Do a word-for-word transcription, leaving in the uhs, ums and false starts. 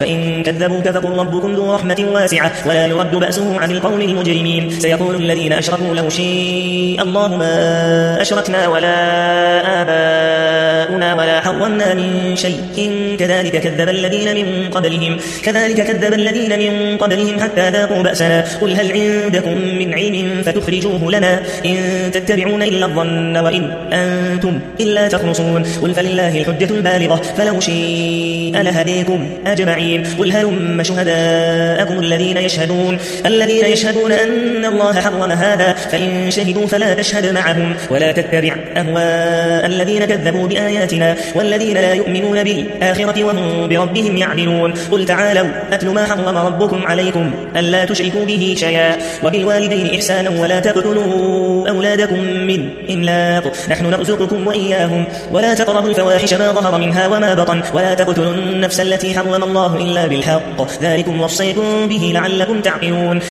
فإن كذبوك فقل ربكم ذو رحمة واسعة ولا يرد بأسه عن القوم المجرمين سيقول الذين أشركوا لو شاء الله ما أشركنا ولا آباؤنا ولا حرمنا من شيء إن كذلك كذب الذين من قبلهم كذلك كذب الذين من قبلهم حتى ذاقوا بأسنا قل هل عندكم من علم فتخرجوه لنا إن تتبعون إلا الظن وإن أنتم إلا تخرصون قل فلله الحجة البالغة فلو شاء لهديكم أجمعين قل هلم شهداءكم الذين يشهدون الذين يشهدون أن الله حرم هذا فإن شهدوا فلا تشهد معهم ولا تتبع أهواء الذين كذبوا بآياتنا والذين لا يؤمنون بالآخرة وهم بربهم يعدلون قل تعالوا أتل ما حرم ربكم عليكم ألا تشركوا به شيئا وبالوالدين إحسانا ولا تقتلوا أولادكم من إملاق نحن نرزقكم وإياهم ولا تقربوا الفواحش ما ظهر منها وما بطن ولا تقتلوا النفس التي حرم الله إلا بالحق ذلكم وصيكم به لعلكم تعقلون